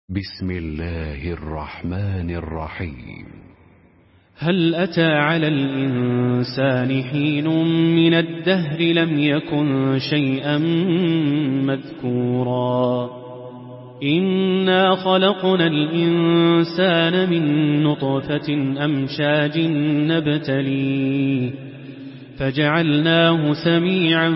بسم الله الرحمن الرحيم. هل أتى على الإنسان حين من الدهر لم يكن شيئا مذكورا إنا خلقنا الإنسان من نطفة أمشاج نبتليه فجعلناه سميعا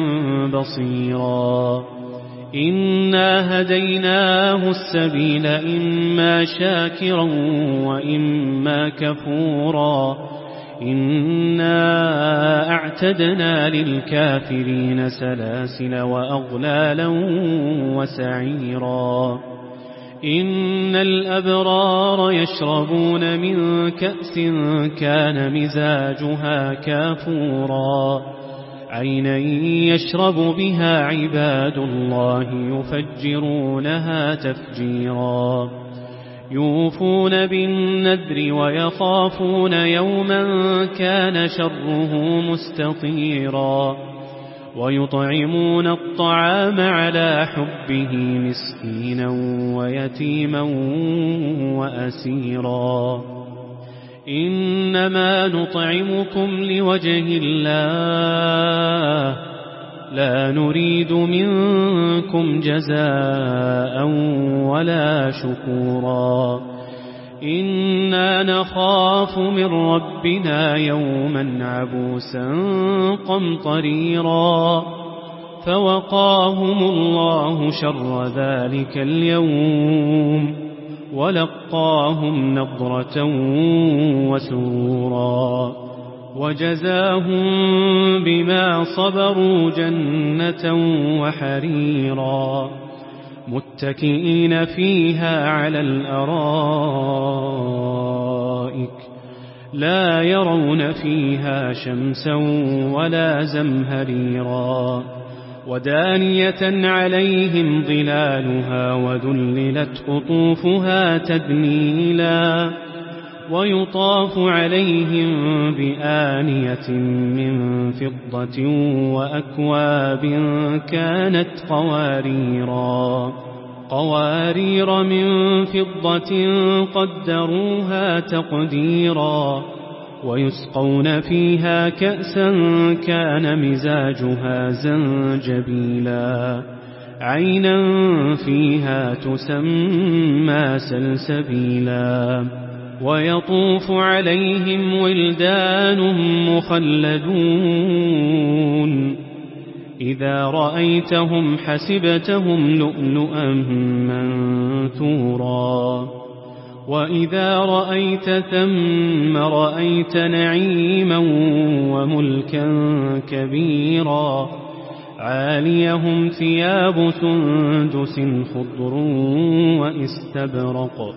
بصيرا إنا هديناه السبيل إما شاكرا وإما كفورا إنا أعتدنا للكافرين سلاسل وأغلالا وسعيرا إن الأبرار يشربون من كأس كان مزاجها كافورا عينا يشرب بها عباد الله يفجرونها تفجيرا يوفون بالنذر ويخافون يوما كان شره مستطيرا ويطعمون الطعام على حبه مسكينا ويتيما وأسيرا إنما نطعمكم لوجه الله لا نريد منكم جزاء ولا شكورا إنا نخاف من ربنا يوما عبوسا قمطريرا فوقاهم الله شر ذلك اليوم ولقاهم نضرة وسرورا وجزاهم بما صبروا جنة وحريرا متكئين فيها على الأرائك لا يرون فيها شمسا ولا زمهريرا ودانية عليهم ظلالها وذللت قطوفها تذليلا ويطاف عليهم بآنية من فضة وأكواب كانت قوارير من فضة قدروها تقديرا ويسقون فيها كأسا كان مزاجها زنجبيلا عينا فيها تسمى سلسبيلا ويطوف عليهم ولدان مخلدون إذا رأيتهم حسبتهم لؤلؤا منثورا وإذا رأيت ثم رأيت نعيما وملكا كبيرا عاليهم ثياب سندس خضر واستبرق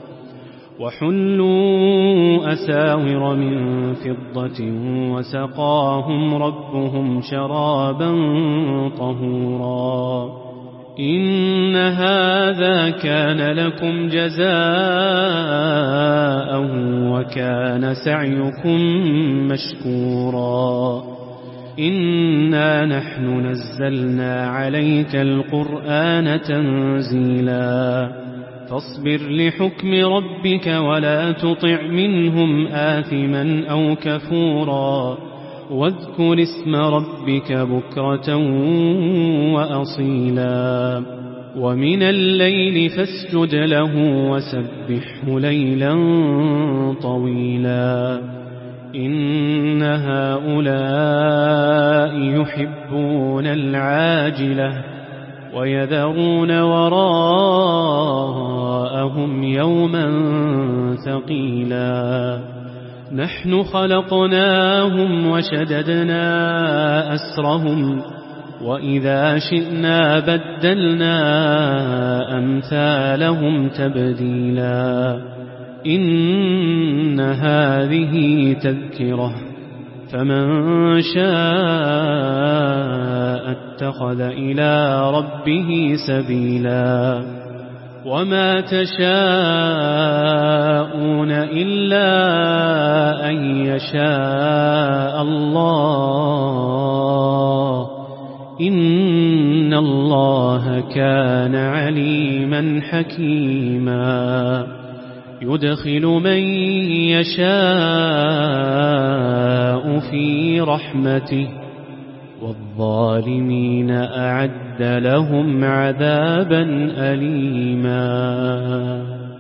وحلوا أساور من فضة وسقاهم ربهم شرابا طهورا إن هذا كان لكم جزاء وكان سعيكم مشكورا إنا نحن نزلنا عليك القرآن تنزيلا فاصبر لحكم ربك ولا تطع منهم آثما أو كفورا واذكر اسم ربك بكرة وأصيلا ومن الليل فاسجد له وسبحه ليلا طويلا إن هؤلاء يحبون العاجلة ويذرون وراءهم يوما ثقيلا نحن خلقناهم وشددنا أسرهم وإذا شئنا بدلنا أمثالهم تبديلا إن هذه تذكرة فمن شاء اتخذ إلى ربه سبيلا وما تشاءون إلا أن يشاء الله إن إن الله كان عليما حكيما يدخل من يشاء في رحمته والظالمين أعد لهم عذابا أليما